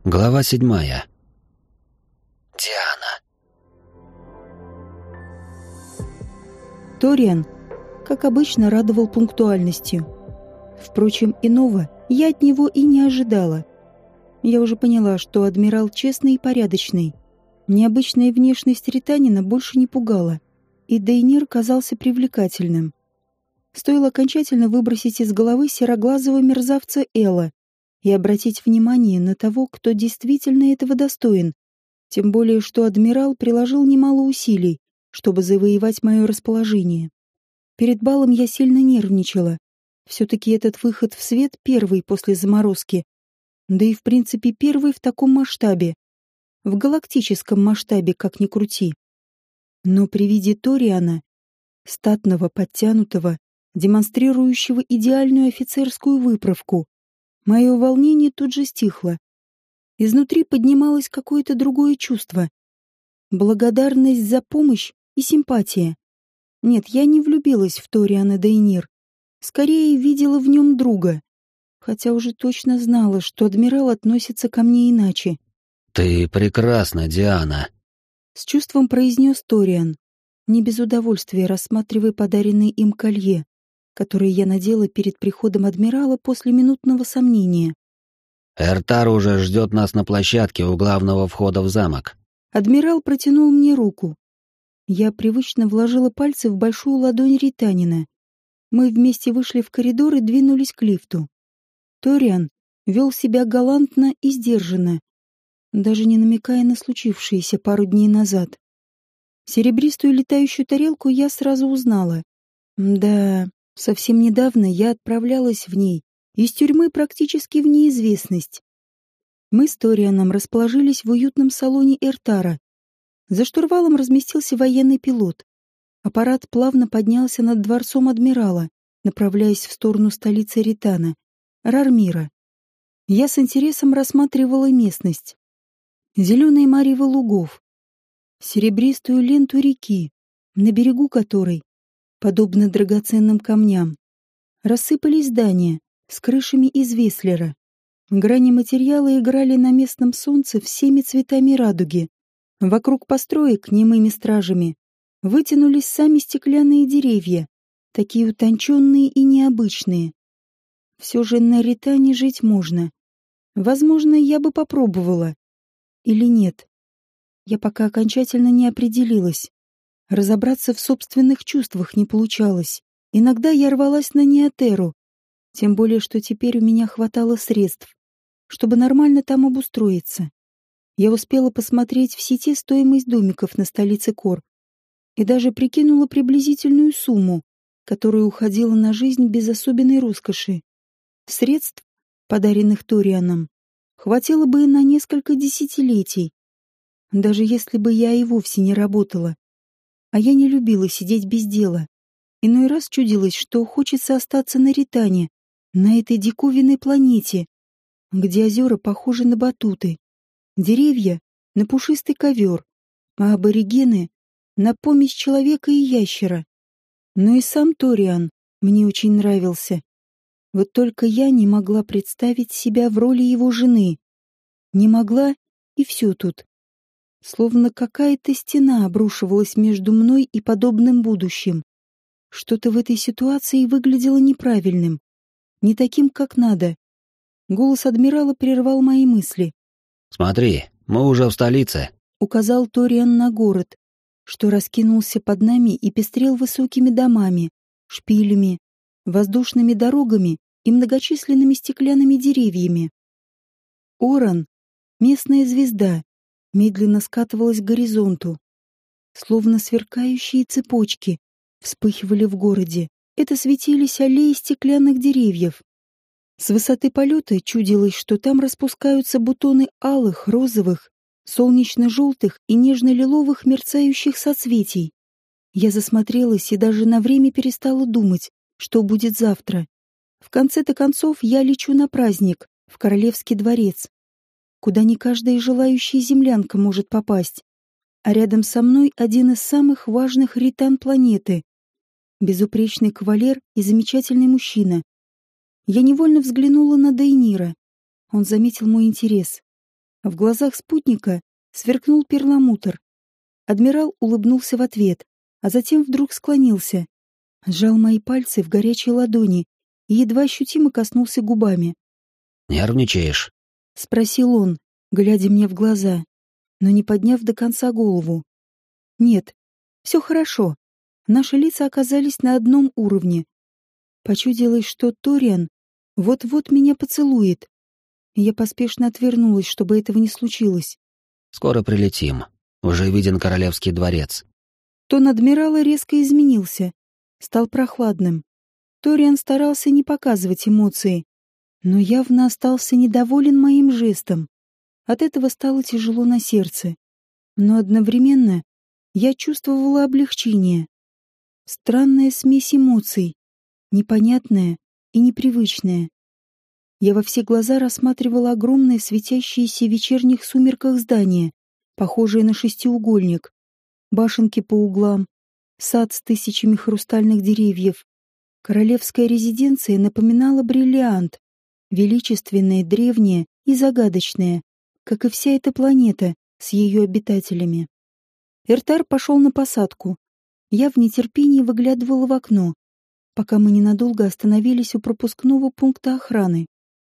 Глава 7. Диана. Ториан, как обычно, радовал пунктуальностью. Впрочем, иного я от него и не ожидала. Я уже поняла, что адмирал честный и порядочный. Необычная внешность ританина больше не пугала, и Дейнир казался привлекательным. Стоило окончательно выбросить из головы сероглазого мерзавца Эла и обратить внимание на того, кто действительно этого достоин, тем более что адмирал приложил немало усилий, чтобы завоевать мое расположение. Перед балом я сильно нервничала. Все-таки этот выход в свет первый после заморозки, да и в принципе первый в таком масштабе, в галактическом масштабе, как ни крути. Но при виде Ториана, статного, подтянутого, демонстрирующего идеальную офицерскую выправку, мое волнение тут же стихло. Изнутри поднималось какое-то другое чувство. Благодарность за помощь и симпатия. Нет, я не влюбилась в Ториана Дейнир. Скорее, видела в нем друга. Хотя уже точно знала, что адмирал относится ко мне иначе. «Ты прекрасна, Диана», — с чувством произнес Ториан, не без удовольствия рассматривая подаренное им колье, которое я надела перед приходом адмирала после минутного сомнения. «Эртар уже ждет нас на площадке у главного входа в замок». Адмирал протянул мне руку. Я привычно вложила пальцы в большую ладонь ританина. Мы вместе вышли в коридор и двинулись к лифту. Ториан вел себя галантно и сдержанно, даже не намекая на случившееся пару дней назад. Серебристую летающую тарелку я сразу узнала. Да, совсем недавно я отправлялась в ней из тюрьмы практически в неизвестность. Мы с Торианом расположились в уютном салоне Эртара. За штурвалом разместился военный пилот. Аппарат плавно поднялся над дворцом адмирала, направляясь в сторону столицы Ритана, Рармира. Я с интересом рассматривала местность. Зеленые марево лугов, серебристую ленту реки, на берегу которой, подобно драгоценным камням, рассыпались здания с крышами из веслера. Грани материала играли на местном солнце всеми цветами радуги. Вокруг построек немыми стражами вытянулись сами стеклянные деревья, такие утонченные и необычные. Все же на Ритане жить можно. Возможно, я бы попробовала. Или нет. Я пока окончательно не определилась. Разобраться в собственных чувствах не получалось. Иногда я рвалась на Неотеру, тем более, что теперь у меня хватало средств, чтобы нормально там обустроиться. Я успела посмотреть в сети стоимость домиков на столице Кор и даже прикинула приблизительную сумму, которая уходила на жизнь без особенной роскоши. Средств, подаренных Торианом, хватило бы на несколько десятилетий, даже если бы я и вовсе не работала. А я не любила сидеть без дела. Иной раз чудилось, что хочется остаться на Ритане, на этой диковинной планете, где озера похожи на батуты, деревья — на пушистый ковер, а аборигены — на помесь человека и ящера. Но и сам Ториан мне очень нравился. Вот только я не могла представить себя в роли его жены. Не могла, и все тут. Словно какая-то стена обрушивалась между мной и подобным будущим. Что-то в этой ситуации выглядело неправильным, не таким, как надо. Голос адмирала прервал мои мысли. «Смотри, мы уже в столице», — указал Ториан на город, что раскинулся под нами и пестрел высокими домами, шпилями, воздушными дорогами и многочисленными стеклянными деревьями. Оран, местная звезда, медленно скатывалась к горизонту. Словно сверкающие цепочки вспыхивали в городе. Это светились аллеи стеклянных деревьев. С высоты полета чудилось, что там распускаются бутоны алых, розовых, солнечно-желтых и нежно-лиловых мерцающих соцветий. Я засмотрелась и даже на время перестала думать, что будет завтра. В конце-то концов я лечу на праздник, в Королевский дворец, куда не каждая желающая землянка может попасть. А рядом со мной один из самых важных ритан планеты. Безупречный кавалер и замечательный мужчина. Я невольно взглянула на Дейнира. Он заметил мой интерес. В глазах спутника сверкнул перламутр. Адмирал улыбнулся в ответ, а затем вдруг склонился, сжал мои пальцы в горячей ладони и едва ощутимо коснулся губами. «Нервничаешь?» — спросил он, глядя мне в глаза, но не подняв до конца голову. «Нет, все хорошо». Наши лица оказались на одном уровне. Почудилось, что Ториан вот-вот меня поцелует. Я поспешно отвернулась, чтобы этого не случилось. «Скоро прилетим. Уже виден Королевский дворец». Тон адмирала резко изменился, стал прохладным. Ториан старался не показывать эмоции, но явно остался недоволен моим жестом. От этого стало тяжело на сердце. Но одновременно я чувствовала облегчение. Странная смесь эмоций, непонятная и непривычная. Я во все глаза рассматривала огромное светящееся в вечерних сумерках здание, похожее на шестиугольник, башенки по углам, сад с тысячами хрустальных деревьев. Королевская резиденция напоминала бриллиант, величественная, древняя и загадочная, как и вся эта планета с ее обитателями. Эртар пошел на посадку. Я в нетерпении выглядывала в окно, пока мы ненадолго остановились у пропускного пункта охраны.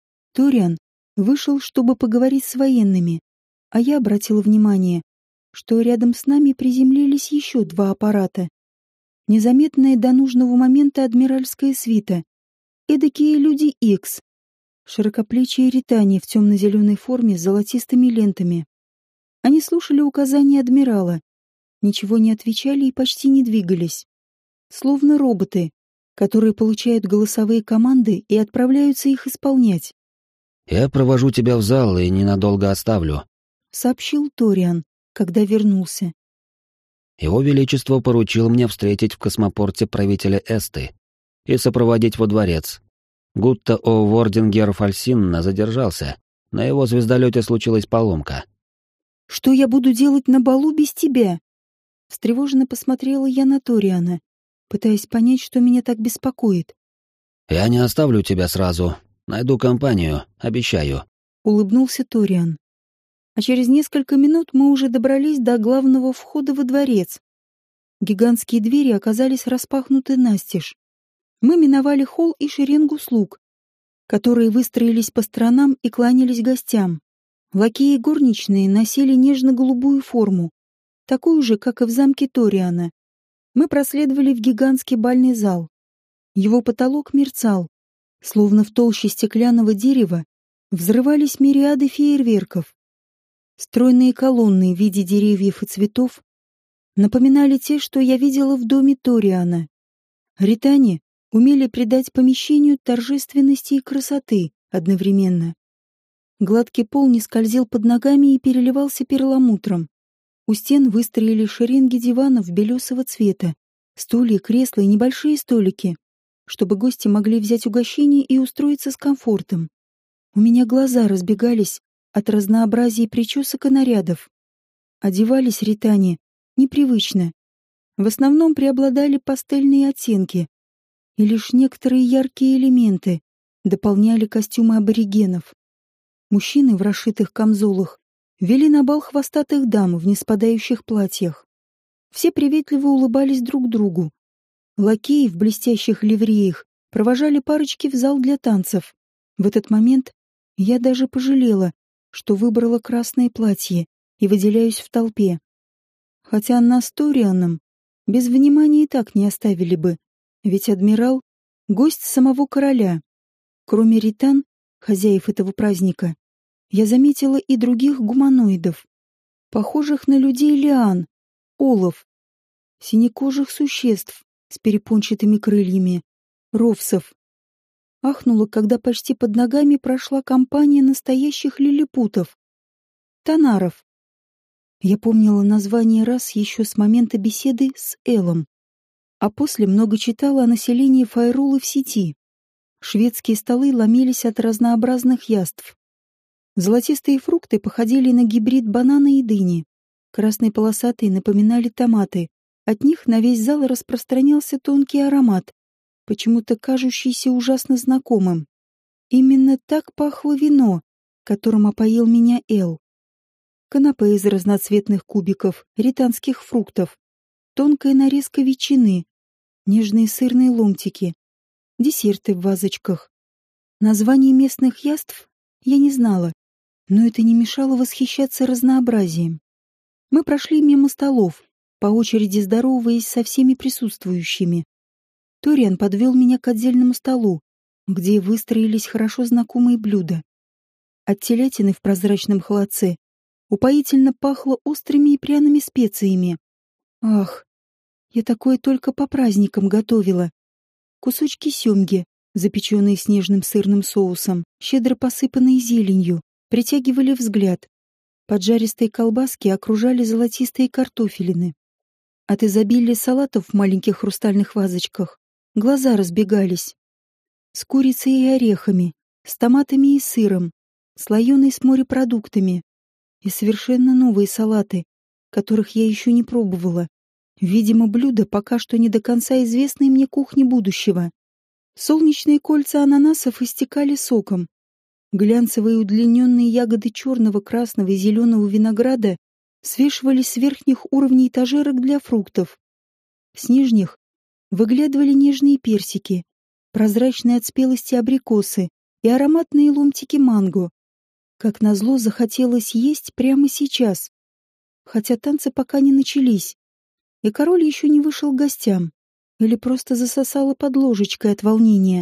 Ториан вышел, чтобы поговорить с военными, а я обратила внимание, что рядом с нами приземлились еще 2 аппарата. Незаметная до нужного момента адмиральская свита. Эдакие люди Икс. Широкоплечие ритане в темно-зеленой форме с золотистыми лентами. Они слушали указания адмирала, ничего не отвечали и почти не двигались. Словно роботы, которые получают голосовые команды и отправляются их исполнять. «Я провожу тебя в зал и ненадолго оставлю», — сообщил Ториан, когда вернулся. «Его Величество поручил мне встретить в космопорте правителя Эсты и сопроводить во дворец. Гутта о Вордингер Фальсинна задержался. На его звездолете случилась поломка». «Что я буду делать на балу без тебя?» Встревоженно посмотрела я на Ториана, пытаясь понять, что меня так беспокоит. «Я не оставлю тебя сразу. Найду компанию, обещаю», — улыбнулся Ториан. А через несколько минут мы уже добрались до главного входа во дворец. Гигантские двери оказались распахнуты настежь. Мы миновали холл и шеренгу слуг, которые выстроились по сторонам и кланялись гостям. Лакеи и горничные носили нежно-голубую форму, такую же, как и в замке Ториана. Мы проследовали в гигантский бальный зал. Его потолок мерцал, словно в толще стеклянного дерева взрывались мириады фейерверков. Стройные колонны в виде деревьев и цветов напоминали те, что я видела в доме Ториана. Ритане умели придать помещению торжественности и красоты одновременно. Гладкий пол не скользил под ногами и переливался перламутром. У стен выстроили шеренги диванов белесого цвета, стулья, кресла и небольшие столики, чтобы гости могли взять угощение и устроиться с комфортом. У меня глаза разбегались от разнообразия причесок и нарядов. Одевались ритане непривычно. В основном преобладали пастельные оттенки, и лишь некоторые яркие элементы дополняли костюмы аборигенов. Мужчины в расшитых камзолах вели на бал хвостатых дам в неспадающих платьях. Все приветливо улыбались друг другу. Лакеи в блестящих ливреях провожали парочки в зал для танцев. В этот момент я даже пожалела, что выбрала красное платье и выделяюсь в толпе. Хотя нас с Торианом без внимания и так не оставили бы, ведь адмирал — гость самого короля. Кроме ритан, хозяев этого праздника, я заметила и других гуманоидов, похожих на людей лиан, олов, синекожих существ с перепончатыми крыльями, ровсов. Ахнула, когда почти под ногами прошла компания настоящих лилипутов, тонаров. Я помнила название рас еще с момента беседы с Элом, а после много читала о населении Файрулы в сети. Шведские столы ломились от разнообразных яств. Золотистые фрукты походили на гибрид банана и дыни. Красные полосатые напоминали томаты. От них на весь зал распространялся тонкий аромат, почему-то кажущийся ужасно знакомым. Именно так пахло вино, которым опоил меня Эл. канапе из разноцветных кубиков ританских фруктов, тонкая нарезка ветчины, нежные сырные ломтики, десерты в вазочках. Названий местных яств я не знала, но это не мешало восхищаться разнообразием. Мы прошли мимо столов, по очереди здороваясь со всеми присутствующими. Ториан подвел меня к отдельному столу, где выстроились хорошо знакомые блюда. От телятины в прозрачном холодце упоительно пахло острыми и пряными специями. Ах, я такое только по праздникам готовила. Кусочки семги, запеченные снежным сырным соусом, щедро посыпанные зеленью, притягивали взгляд. Поджаристые колбаски окружали золотистые картофелины. От изобилия салатов в маленьких хрустальных вазочках глаза разбегались. С курицей и орехами, с томатами и сыром, слоеной с морепродуктами. И совершенно новые салаты, которых я еще не пробовала. Видимо, блюда пока что не до конца известные мне кухни будущего. Солнечные кольца ананасов истекали соком. Глянцевые удлиненные ягоды черного, красного и зеленого винограда свешивались с верхних уровней этажерок для фруктов. С нижних выглядывали нежные персики, прозрачные от спелости абрикосы и ароматные ломтики манго. Как назло, захотелось есть прямо сейчас, хотя танцы пока не начались, и король еще не вышел к гостям, или просто засосало под ложечкой от волнения.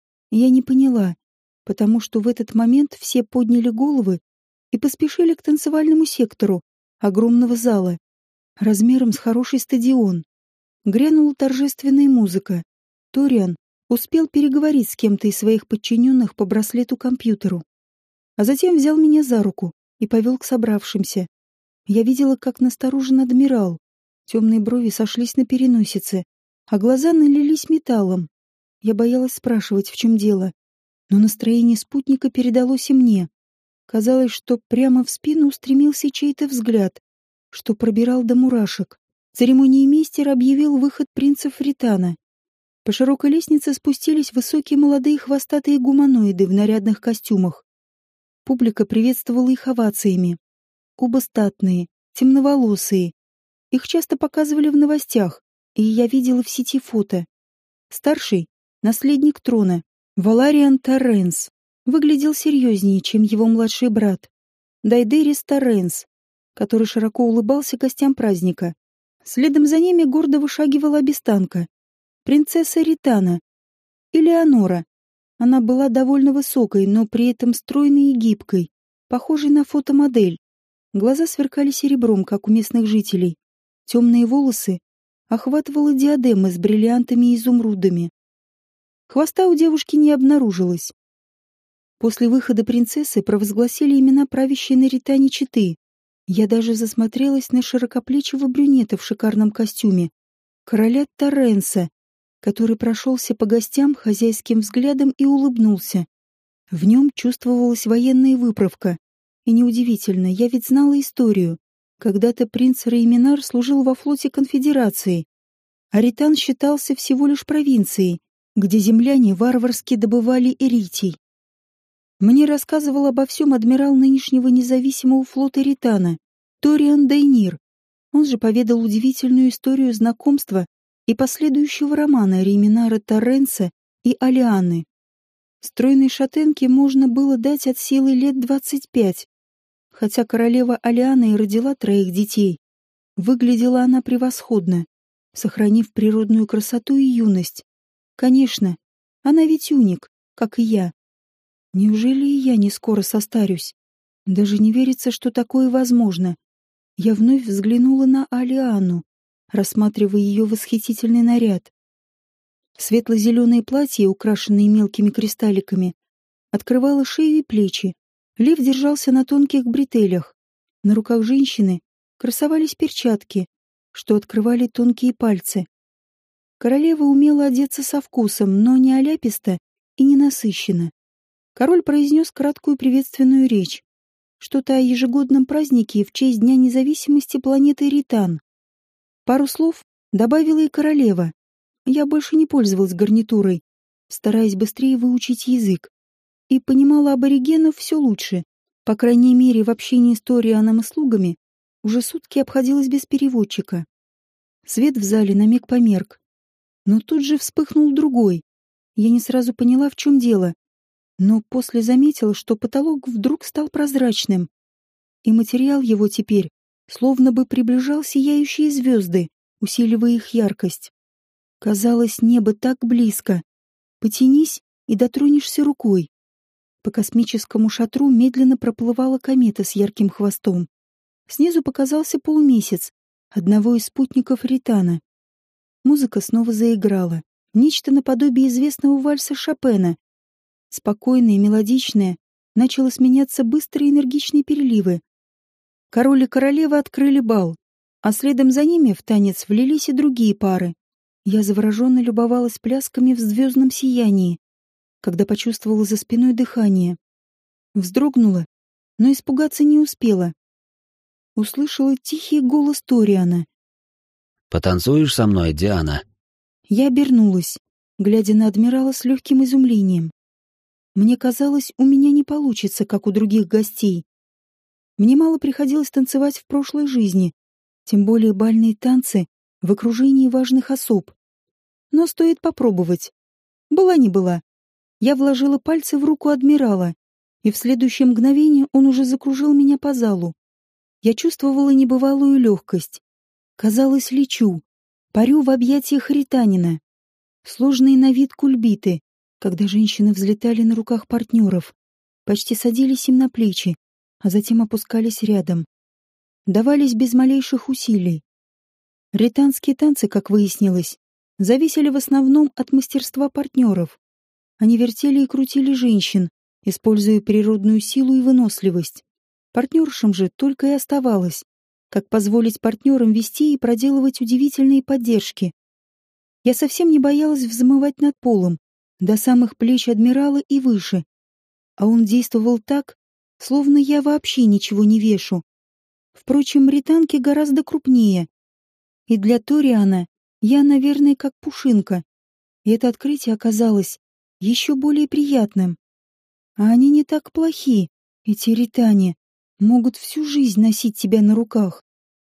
Я не поняла, потому что в этот момент все подняли головы и поспешили к танцевальному сектору огромного зала, размером с хороший стадион. Грянула торжественная музыка. Ториан успел переговорить с кем-то из своих подчиненных по браслету-компьютеру, а затем взял меня за руку и повел к собравшимся. Я видела, как насторожен адмирал. Темные брови сошлись на переносице, а глаза налились металлом. Я боялась спрашивать, в чем дело, но настроение спутника передалось и мне. Казалось, что прямо в спину устремился чей-то взгляд, что пробирал до мурашек. Церемониймейстер объявил выход принцев Ритана. По широкой лестнице спустились высокие молодые хвостатые гуманоиды в нарядных костюмах. Публика приветствовала их овациями. Оба статные, темноволосые. Их часто показывали в новостях, и я видела в сети фото. Старший — наследник трона, Валариан Торренс, выглядел серьезнее, чем его младший брат, Дайдерис Торренс, который широко улыбался гостям праздника. Следом за ними гордо вышагивала обестанка, принцесса Ритана, Элеонора. Она была довольно высокой, но при этом стройной и гибкой, похожей на фотомодель. Глаза сверкали серебром, как у местных жителей. Темные волосы охватывала диадема с бриллиантами и изумрудами. Хвоста у девушки не обнаружилось. После выхода принцессы провозгласили имена правящей на Ритане четы. Я даже засмотрелась на широкоплечего брюнета в шикарном костюме, короля Торренса, который прошелся по гостям хозяйским взглядом и улыбнулся. В нем чувствовалась военная выправка. И неудивительно, я ведь знала историю. Когда-то принц Рейминар служил во флоте конфедерации, а Ритан считался всего лишь провинцией, где земляне варварски добывали эритий. Мне рассказывал обо всем адмирал нынешнего независимого флота Ритана, Ториан Дейнир. Он же поведал удивительную историю знакомства и последующего романа Рейминара Торренса и Алианы. Стройной шатенке можно было дать от силы лет 25. Хотя королева Алиана и родила 3 детей, выглядела она превосходно, сохранив природную красоту и юность. Конечно, она ведь уник, как и я. Неужели и я не скоро состарюсь? Даже не верится, что такое возможно. Я вновь взглянула на Алиану, рассматривая ее восхитительный наряд. Светло-зеленое платье, украшенное мелкими кристалликами, открывало шею и плечи. Лиф держался на тонких бретелях. На руках женщины красовались перчатки, что открывали тонкие пальцы. Королева умела одеться со вкусом, но не аляписто и не насыщенно. Король произнес краткую приветственную речь. Что-то о ежегодном празднике в честь Дня независимости планеты Ритан. Пару слов добавила и королева. Я больше не пользовалась гарнитурой, стараясь быстрее выучить язык. И понимала аборигенов все лучше. По крайней мере, в общении с Торианом и слугами уже сутки обходилось без переводчика. Свет в зале на миг померк, но тут же вспыхнул другой. Я не сразу поняла, в чем дело, но после заметила, что потолок вдруг стал прозрачным, и материал его теперь словно бы приближал сияющие звезды, усиливая их яркость. Казалось, небо так близко. Потянись и дотронешься рукой. По космическому шатру медленно проплывала комета с ярким хвостом. Снизу показался полумесяц одного из спутников Ритана. Музыка снова заиграла. Нечто наподобие известного вальса Шопена. Спокойное и мелодичное начало сменяться быстрые энергичные переливы. Король и королева открыли бал, а следом за ними в танец влились и другие пары. Я завороженно любовалась плясками в звездном сиянии, когда почувствовала за спиной дыхание. Вздрогнула, но испугаться не успела. Услышала тихий голос Ториана. «Потанцуешь со мной, Диана?» Я обернулась, глядя на адмирала с легким изумлением. Мне казалось, у меня не получится, как у других гостей. Мне мало приходилось танцевать в прошлой жизни, тем более бальные танцы в окружении важных особ. Но стоит попробовать. Была не была. Я вложила пальцы в руку адмирала, и в следующее мгновение он уже закружил меня по залу. Я чувствовала небывалую легкость. Казалось, лечу, парю в объятиях ританина. Сложные на вид кульбиты, когда женщины взлетали на руках партнеров, почти садились им на плечи, а затем опускались рядом. Давались без малейших усилий. Ританские танцы, как выяснилось, зависели в основном от мастерства партнеров. Они вертели и крутили женщин, используя природную силу и выносливость. Партнершам же только и оставалось, как позволить партнерам вести и проделывать удивительные поддержки. Я совсем не боялась взмывать над полом, до самых плеч адмирала и выше. А он действовал так, словно я вообще ничего не вешу. Впрочем, ританки гораздо крупнее. И для Ториана я, наверное, как пушинка. И это открытие оказалось еще более приятным. А они не так плохи, эти ритане. Могут всю жизнь носить тебя на руках.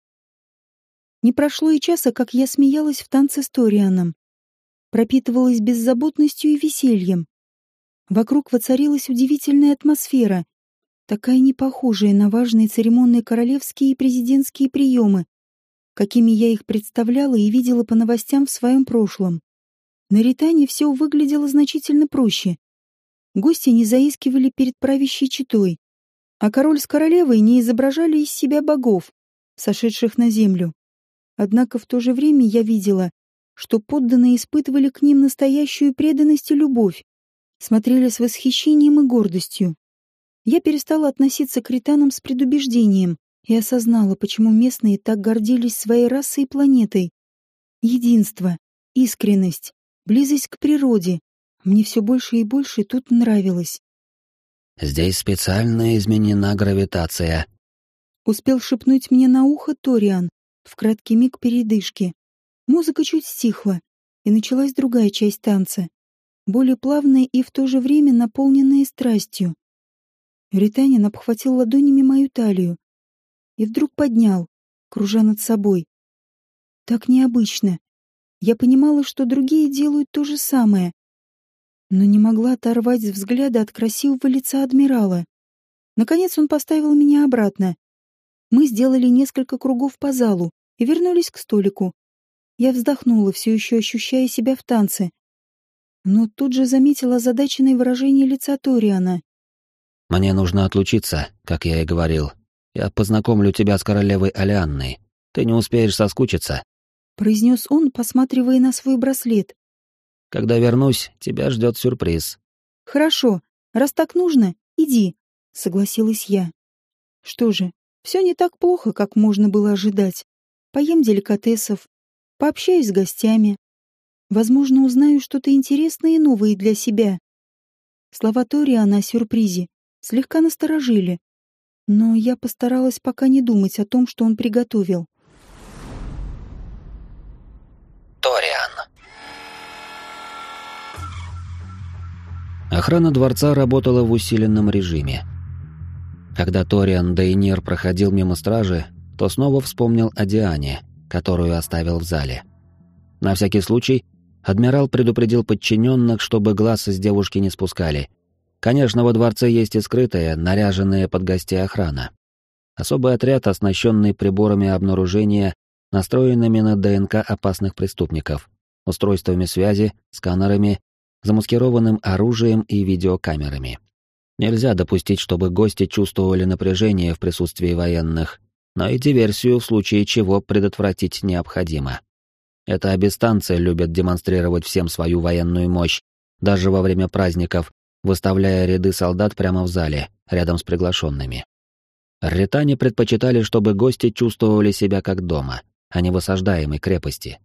Не прошло и часа, как я смеялась в танце с Торианом. Пропитывалась беззаботностью и весельем. Вокруг воцарилась удивительная атмосфера, такая непохожая на важные церемонные королевские и президентские приемы, какими я их представляла и видела по новостям в своем прошлом. На Ритане все выглядело значительно проще. Гости не заискивали перед правящей четой, а король с королевой не изображали из себя богов, сошедших на землю. Однако в то же время я видела, что подданные испытывали к ним настоящую преданность и любовь, смотрели с восхищением и гордостью. Я перестала относиться к ританам с предубеждением и осознала, почему местные так гордились своей расой и планетой. Единство, искренность, близость к природе. Мне все больше и больше тут нравилось. «Здесь специально изменена гравитация», — успел шепнуть мне на ухо Ториан в краткий миг передышки. Музыка чуть стихла, и началась другая часть танца, более плавная и в то же время наполненная страстью. Ританин обхватил ладонями мою талию и вдруг поднял, кружа над собой. Так необычно. Я понимала, что другие делают то же самое, но не могла оторвать взгляда от красивого лица адмирала. Наконец он поставил меня обратно. Мы сделали несколько кругов по залу и вернулись к столику. Я вздохнула, все еще ощущая себя в танце. Но тут же заметила озадаченное выражение лица Ториана. «Мне нужно отлучиться, как я и говорил. Я познакомлю тебя с королевой Алианной. Ты не успеешь соскучиться», — произнес он, посматривая на свой браслет. «Когда вернусь, тебя ждет сюрприз». «Хорошо, раз так нужно, иди», — согласилась я. Что же, все не так плохо, как можно было ожидать. Поем деликатесов, пообщаюсь с гостями. Возможно, узнаю что-то интересное и новое для себя. Слова Ториана о сюрпризе слегка насторожили, но я постаралась пока не думать о том, что он приготовил. Ториан. Охрана дворца работала в усиленном режиме. Когда Ториан Дейнир проходил мимо стражи, то снова вспомнил о Диане, которую оставил в зале. На всякий случай, адмирал предупредил подчиненных, чтобы глаз с девушки не спускали. Конечно, во дворце есть и скрытая, наряженная под гостей охрана. Особый отряд, оснащенный приборами обнаружения, настроенными на ДНК опасных преступников, устройствами связи, сканерами, замаскированным оружием и видеокамерами. Нельзя допустить, чтобы гости чувствовали напряжение в присутствии военных, но и диверсию в случае чего предотвратить необходимо. Это абистанцы любят демонстрировать всем свою военную мощь, даже во время праздников, выставляя ряды солдат прямо в зале, рядом с приглашенными. Рретане предпочитали, чтобы гости чувствовали себя как дома, а не в осаждаемой крепости.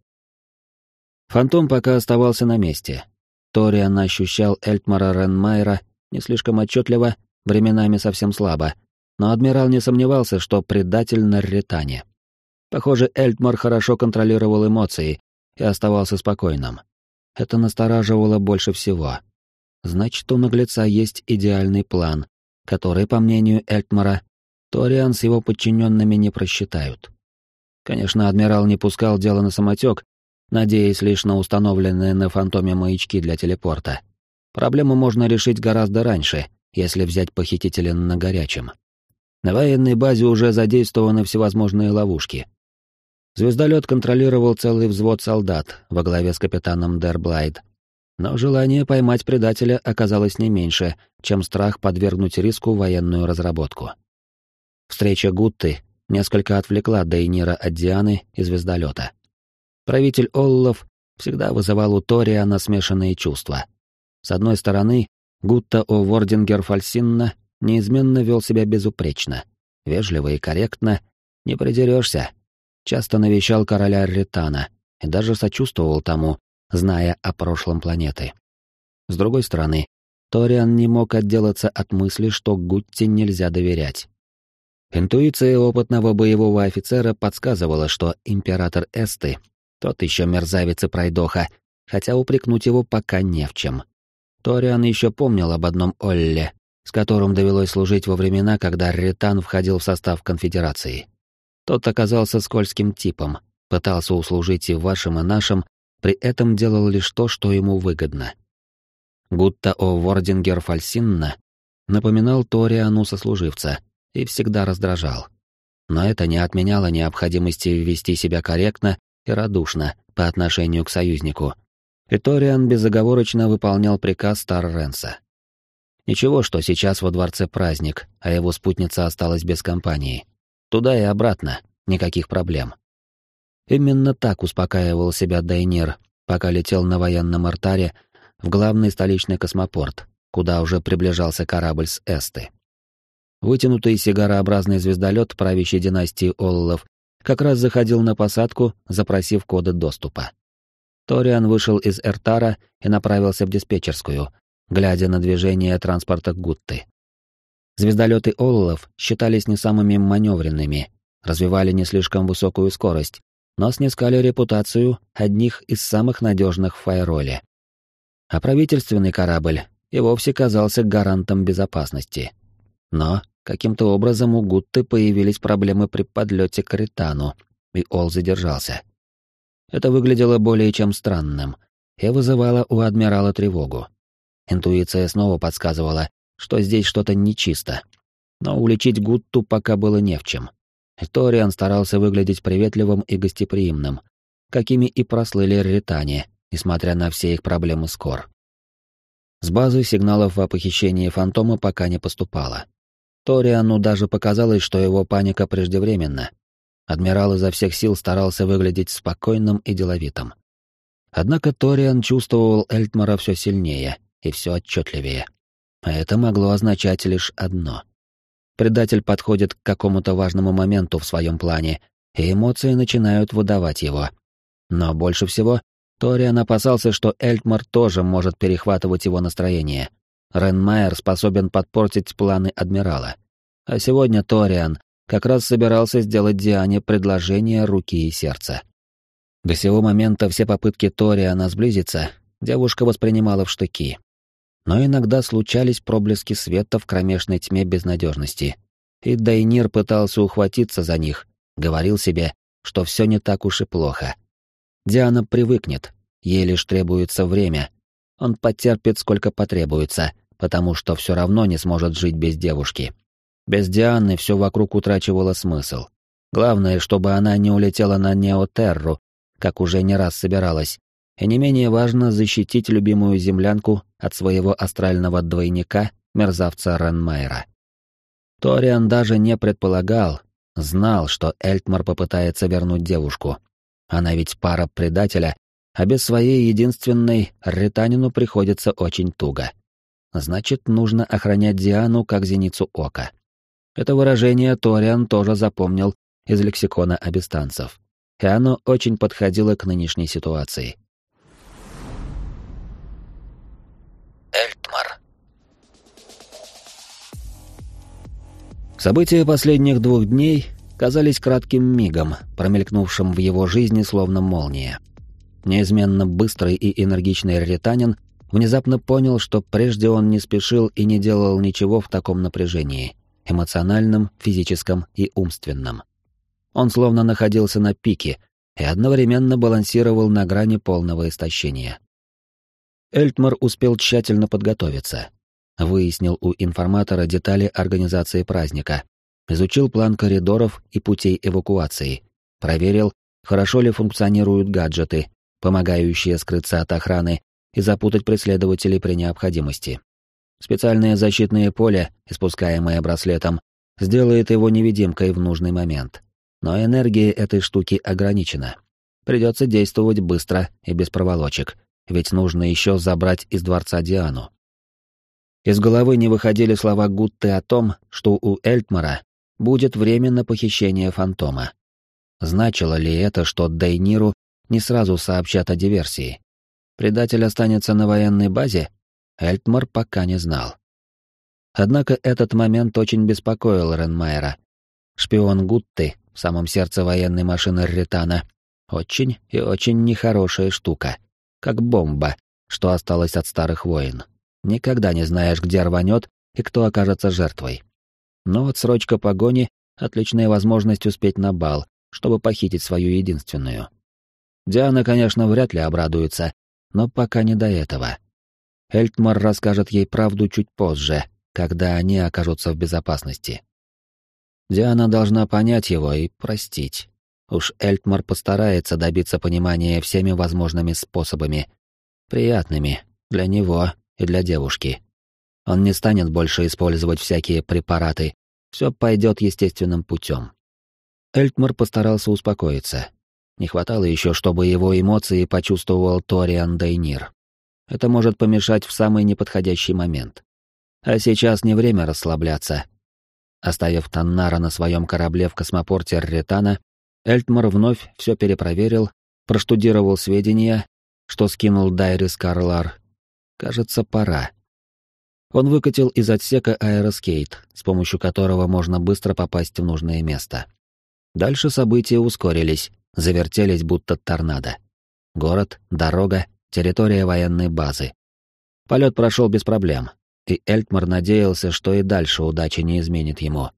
Фантом пока оставался на месте. Ториан ощущал Эльтмара Ренмайера не слишком отчетливо, временами совсем слабо, но адмирал не сомневался, что предатель на Рретане. Похоже, Эльтмар хорошо контролировал эмоции и оставался спокойным. Это настораживало больше всего. Значит, у наглеца есть идеальный план, который, по мнению Эльтмара, Ториан с его подчиненными не просчитают. Конечно, адмирал не пускал дело на самотек, надеясь лишь на установленные на Фантоме маячки для телепорта. Проблему можно решить гораздо раньше, если взять похитителя на горячем. На военной базе уже задействованы всевозможные ловушки. Звездолет контролировал целый взвод солдат во главе с капитаном Дерблайд, но желание поймать предателя оказалось не меньше, чем страх подвергнуть риску военную разработку. Встреча Гутты несколько отвлекла Дейнира от Дианы и звездолета. Правитель Оллов всегда вызывал у Ториана смешанные чувства. С одной стороны, Гутта О'Вордингер Фальсинна неизменно вел себя безупречно, вежливо и корректно, не придерешься. Часто навещал короля Рретана и даже сочувствовал тому, зная о прошлом планеты. С другой стороны, Ториан не мог отделаться от мысли, что Гутте нельзя доверять. Интуиция опытного боевого офицера подсказывала, что император Эсты — тот еще мерзавец и пройдоха, хотя упрекнуть его пока не в чем. Ториан еще помнил об одном Олле, с которым довелось служить во времена, когда Рретан входил в состав конфедерации. Тот оказался скользким типом, пытался услужить и вашим, и нашим, при этом делал лишь то, что ему выгодно. Гутта О'Вордингер Фальсинна напоминал Ториану сослуживца и всегда раздражал. Но это не отменяло необходимости вести себя корректно и радушно по отношению к союзнику. И Ториан безоговорочно выполнял приказ Старренса. Ничего, что сейчас во дворце праздник, а его спутница осталась без компании. Туда и обратно, никаких проблем. Именно так успокаивал себя Дейнир, пока летел на военном артаре в главный столичный космопорт, куда уже приближался корабль с Эсты. Вытянутый сигарообразный звездолет правящей династии Оллов как раз заходил на посадку, запросив коды доступа. Ториан вышел из Эртара и направился в диспетчерскую, глядя на движение транспорта Гутты. Звездолеты Оллов считались не самыми маневренными, развивали не слишком высокую скорость, но снискали репутацию одних из самых надежных в Файроле. А правительственный корабль и вовсе казался гарантом безопасности. Но каким-то образом у Гутты появились проблемы при подлете к Рретану, и Ол задержался. Это выглядело более чем странным и вызывало у адмирала тревогу. Интуиция снова подсказывала, что здесь что-то нечисто. Но уличить Гутту пока было не в чем. Ториан старался выглядеть приветливым и гостеприимным, какими и прослыли Рретане, несмотря на все их проблемы с Кор. С базы сигналов о похищении Фантома пока не поступало. Ториану даже показалось, что его паника преждевременна. Адмирал изо всех сил старался выглядеть спокойным и деловитым. Однако Ториан чувствовал Эльтмара все сильнее и все отчетливее. А это могло означать лишь одно. Предатель подходит к какому-то важному моменту в своем плане, и эмоции начинают выдавать его. Но больше всего Ториан опасался, что Эльтмар тоже может перехватывать его настроение. Ренмайер способен подпортить планы адмирала. А сегодня Ториан как раз собирался сделать Диане предложение руки и сердца. До сего момента все попытки Ториана сблизиться девушка воспринимала в штыки. Но иногда случались проблески света в кромешной тьме безнадежности, И Дейнир пытался ухватиться за них, говорил себе, что все не так уж и плохо. Диана привыкнет, ей лишь требуется время. Он потерпит, сколько потребуется, потому что все равно не сможет жить без девушки. Без Дианы все вокруг утрачивало смысл. Главное, чтобы она не улетела на Неотерру, как уже не раз собиралась. И не менее важно защитить любимую землянку от своего астрального двойника, мерзавца Ренмайера. Ториан даже не предполагал, знал, что Эльтмар попытается вернуть девушку. Она ведь пара предателя, а без своей единственной Ританину приходится очень туго. Значит, нужно охранять Диану как зеницу ока. Это выражение Ториан тоже запомнил из лексикона абистанцев, и оно очень подходило к нынешней ситуации. Эльтмар. События последних 2 дней казались кратким мигом, промелькнувшим в его жизни словно молния. Неизменно быстрый и энергичный ританин внезапно понял, что прежде он не спешил и не делал ничего в таком напряжении — эмоциональном, физическом и умственном. Он словно находился на пике и одновременно балансировал на грани полного истощения. Эльтмар успел тщательно подготовиться, выяснил у информатора детали организации праздника, изучил план коридоров и путей эвакуации, проверил, хорошо ли функционируют гаджеты, помогающие скрыться от охраны и запутать преследователей при необходимости. Специальное защитное поле, испускаемое браслетом, сделает его невидимкой в нужный момент. Но энергия этой штуки ограничена. Придется действовать быстро и без проволочек, ведь нужно еще забрать из дворца Диану. Из головы не выходили слова Гутты о том, что у Эльтмара будет время на похищение фантома. Значило ли это, что Дейниру не сразу сообщат о диверсии? Предатель останется на военной базе? Эльтмар пока не знал. Однако этот момент очень беспокоил Ренмайера. Шпион Гутты в самом сердце военной машины Ритана очень и очень нехорошая штука, как бомба, что осталось от старых войн. Никогда не знаешь, где рванет и кто окажется жертвой. Но отсрочка погони — отличная возможность успеть на бал, чтобы похитить свою единственную. Диана, конечно, вряд ли обрадуется, но пока не до этого. Эльтмар расскажет ей правду чуть позже, когда они окажутся в безопасности. Диана должна понять его и простить. Уж Эльтмар постарается добиться понимания всеми возможными способами, приятными для него и для девушки. Он не станет больше использовать всякие препараты, все пойдет естественным путем. Эльтмар постарался успокоиться. Не хватало еще, чтобы его эмоции почувствовал Ториан Дейнир. Это может помешать в самый неподходящий момент. А сейчас не время расслабляться. Оставив Таннара на своем корабле в космопорте Рретана, Эльтмар вновь все перепроверил, проштудировал сведения, что скинул Дайрис Карлар. Кажется, пора. Он выкатил из отсека аэроскейт, с помощью которого можно быстро попасть в нужное место. Дальше события ускорились, завертелись будто торнадо. Город, дорога, территория военной базы. Полет прошел без проблем, и Эльтмар надеялся, что и дальше удача не изменит ему.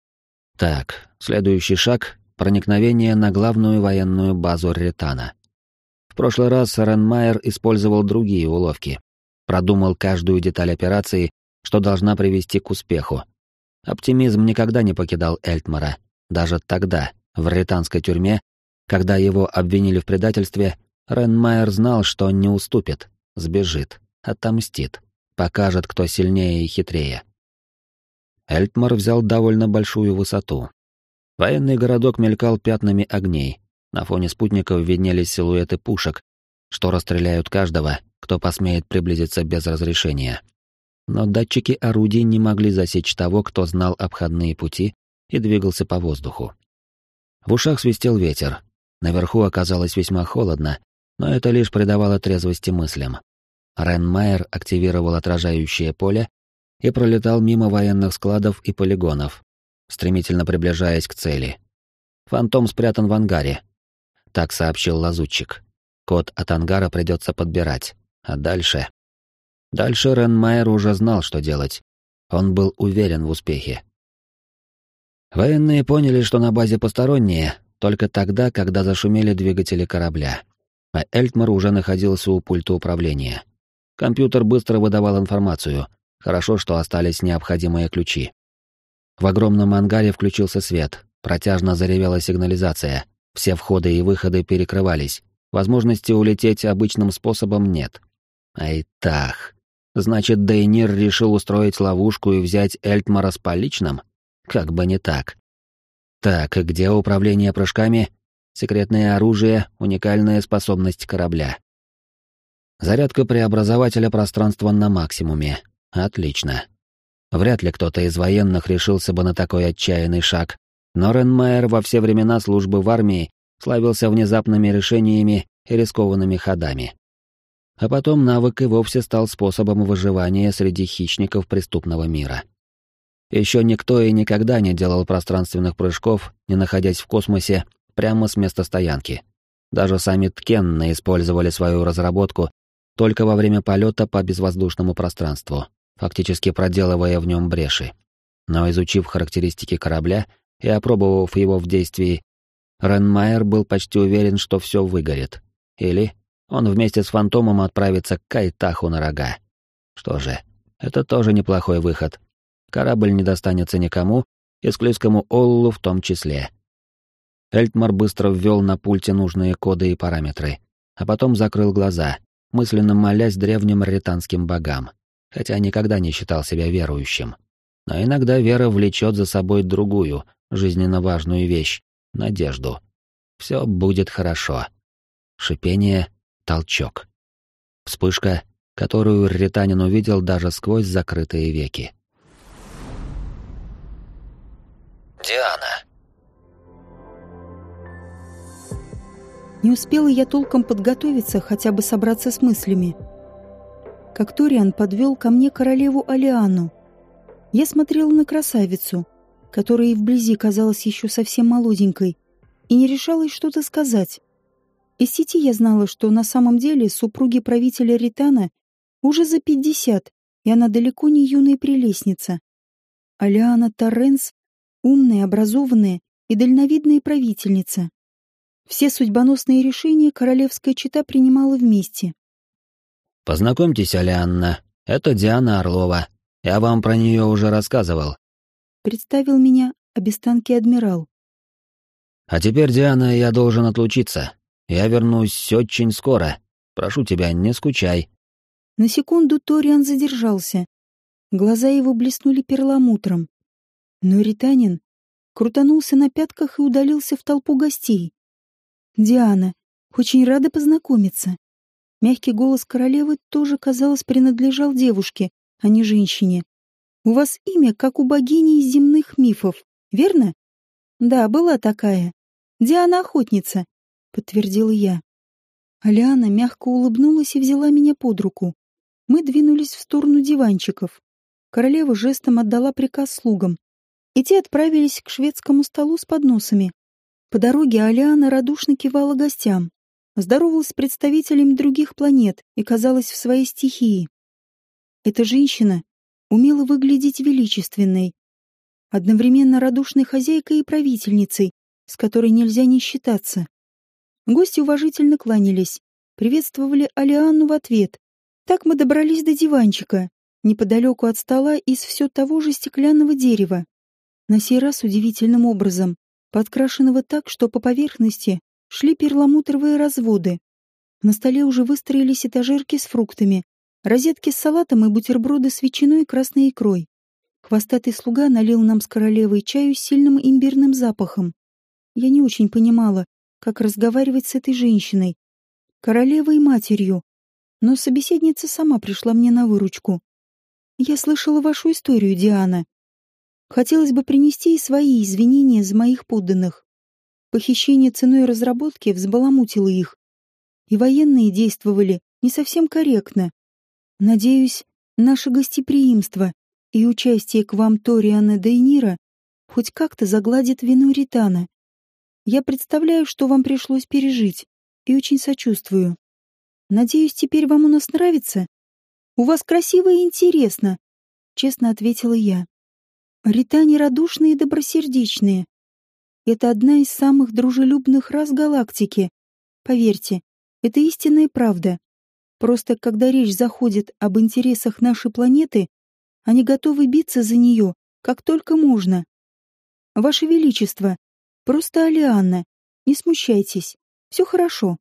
Так, следующий шаг — проникновение на главную военную базу Рретана. В прошлый раз Ренмайер использовал другие уловки. Продумал каждую деталь операции, что должна привести к успеху. Оптимизм никогда не покидал Эльтмара. Даже тогда, в рретанской тюрьме, когда его обвинили в предательстве, Ренмайер знал, что не уступит, сбежит, отомстит, покажет, кто сильнее и хитрее. Эльтмар взял довольно большую высоту. Военный городок мелькал пятнами огней. На фоне спутников виднелись силуэты пушек, что расстреляют каждого, кто посмеет приблизиться без разрешения. Но датчики орудий не могли засечь того, кто знал обходные пути и двигался по воздуху. В ушах свистел ветер. Наверху оказалось весьма холодно, но это лишь придавало трезвости мыслям. Ренмайер активировал отражающее поле и пролетал мимо военных складов и полигонов, стремительно приближаясь к цели. Фантом спрятан в ангаре. Так сообщил лазутчик. Код от ангара придется подбирать. А дальше... Дальше Ренмайер уже знал, что делать. Он был уверен в успехе. Военные поняли, что на базе посторонние, только тогда, когда зашумели двигатели корабля. А Эльтмар уже находился у пульта управления. Компьютер быстро выдавал информацию. Хорошо, что остались необходимые ключи. В огромном ангаре включился свет, протяжно заревела сигнализация. Все входы и выходы перекрывались. Возможности улететь обычным способом нет. Айтах. Значит, Дейнир решил устроить ловушку и взять Эльтмара с поличным? Как бы не так. Так, и где управление прыжками? Секретное оружие, уникальная способность корабля. Зарядка преобразователя пространства на максимуме. Отлично. Вряд ли кто-то из военных решился бы на такой отчаянный шаг, но Ренмайер во все времена службы в армии славился внезапными решениями и рискованными ходами. А потом навык и вовсе стал способом выживания среди хищников преступного мира. Еще никто и никогда не делал пространственных прыжков, не находясь в космосе, прямо с места стоянки. Даже сами Ткенны использовали свою разработку только во время полета по безвоздушному пространству, фактически проделывая в нем бреши. Но изучив характеристики корабля и опробовав его в действии, Ренмайер был почти уверен, что все выгорит. Или он вместе с Фантомом отправится к Кайтаху на рога. Что же, это тоже неплохой выход. Корабль не достанется никому, и склизкому Оллу в том числе. Эльтмар быстро ввел на пульте нужные коды и параметры, а потом закрыл глаза, мысленно молясь древним ританским богам, хотя никогда не считал себя верующим. Но иногда вера влечет за собой другую, жизненно важную вещь — надежду. Все будет хорошо. Шипение, толчок. Вспышка, которую ританин увидел даже сквозь закрытые веки. Диана. Не успела я толком подготовиться, хотя бы собраться с мыслями, как Ториан подвел ко мне королеву Алиану. Я смотрела на красавицу, которая и вблизи казалась еще совсем молоденькой, и не решалась что-то сказать. Из сети я знала, что на самом деле супруге правителя Ритана уже за 50, и она далеко не юная прелестница. Алиана Торренс — умная, образованная и дальновидная правительница. Все судьбоносные решения королевская чета принимала вместе. «Познакомьтесь, Алианна, это Диана Орлова. Я вам про нее уже рассказывал». Представил меня обестанкий адмирал. «А теперь, Диана, я должен отлучиться. Я вернусь очень скоро. Прошу тебя, не скучай». На секунду Ториан задержался. Глаза его блеснули перламутром. Но ританин крутанулся на пятках и удалился в толпу гостей. «Диана, очень рада познакомиться». Мягкий голос королевы тоже, казалось, принадлежал девушке, а не женщине. «У вас имя, как у богини из земных мифов, верно?» «Да, была такая. Диана-охотница», — подтвердила я. Алиана мягко улыбнулась и взяла меня под руку. Мы двинулись в сторону диванчиков. Королева жестом отдала приказ слугам, и те отправились к шведскому столу с подносами. По дороге Алиана радушно кивала гостям, здоровалась с представителями других планет и казалась в своей стихии. Эта женщина умела выглядеть величественной, одновременно радушной хозяйкой и правительницей, с которой нельзя не считаться. Гости уважительно кланялись, приветствовали Алианну в ответ. Так мы добрались до диванчика, неподалеку от стола из все того же стеклянного дерева. На сей раз удивительным образом, подкрашенного так, что по поверхности шли перламутровые разводы. На столе уже выстроились этажерки с фруктами, розетки с салатом и бутерброды с ветчиной и красной икрой. Хвостатый слуга налил нам с королевой чаю с сильным имбирным запахом. Я не очень понимала, как разговаривать с этой женщиной, королевой и матерью, но собеседница сама пришла мне на выручку. «Я слышала вашу историю, Диана. Хотелось бы принести и свои извинения за моих подданных. Похищение ценой разработки взбаламутило их, и военные действовали не совсем корректно. Надеюсь, наше гостеприимство и участие к вам Ториана Дейнира хоть как-то загладит вину Ритана. Я представляю, что вам пришлось пережить, и очень сочувствую. Надеюсь, теперь вам у нас нравится? У вас красиво и интересно», — честно ответила я. Ритане радушные и добросердечные. Это одна из самых дружелюбных рас галактики. Поверьте, это истинная правда. Просто когда речь заходит об интересах нашей планеты, они готовы биться за нее, как только можно. Ваше Величество, просто Алианна, не смущайтесь, все хорошо.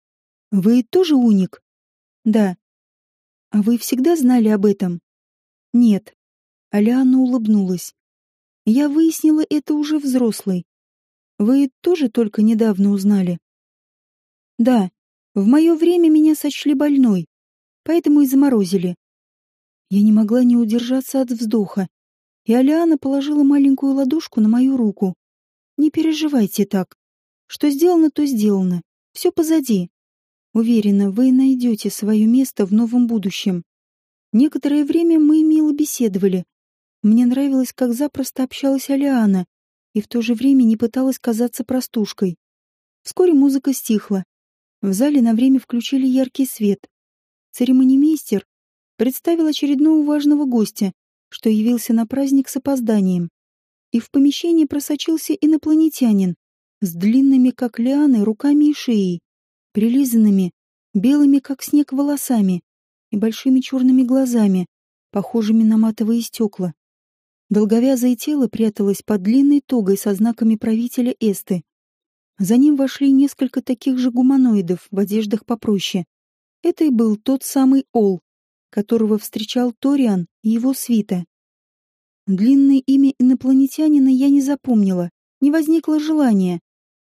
Вы тоже уник? Да. А вы всегда знали об этом? Нет. Алианна улыбнулась. Я выяснила это уже взрослой. Вы тоже только недавно узнали? Да. В мое время меня сочли больной, поэтому и заморозили. Я не могла не удержаться от вздоха, и Алиана положила маленькую ладошку на мою руку. Не переживайте так. Что сделано, то сделано. Все позади. Уверена, вы найдете свое место в новом будущем. Некоторое время мы мило беседовали. Мне нравилось, как запросто общалась Алиана, и в то же время не пыталась казаться простушкой. Вскоре музыка стихла. В зале на время включили яркий свет. Церемонимейстер представил очередного важного гостя, что явился на праздник с опозданием. И в помещении просочился инопланетянин с длинными, как лианы, руками и шеей, прилизанными, белыми, как снег, волосами и большими черными глазами, похожими на матовые стекла. Долговязое тело пряталось под длинной тогой со знаками правителя Эсты. За ним вошли несколько таких же гуманоидов в одеждах попроще. Это и был тот самый Ол, которого встречал Ториан и его свита. Длинное имя инопланетянина я не запомнила, не возникло желания.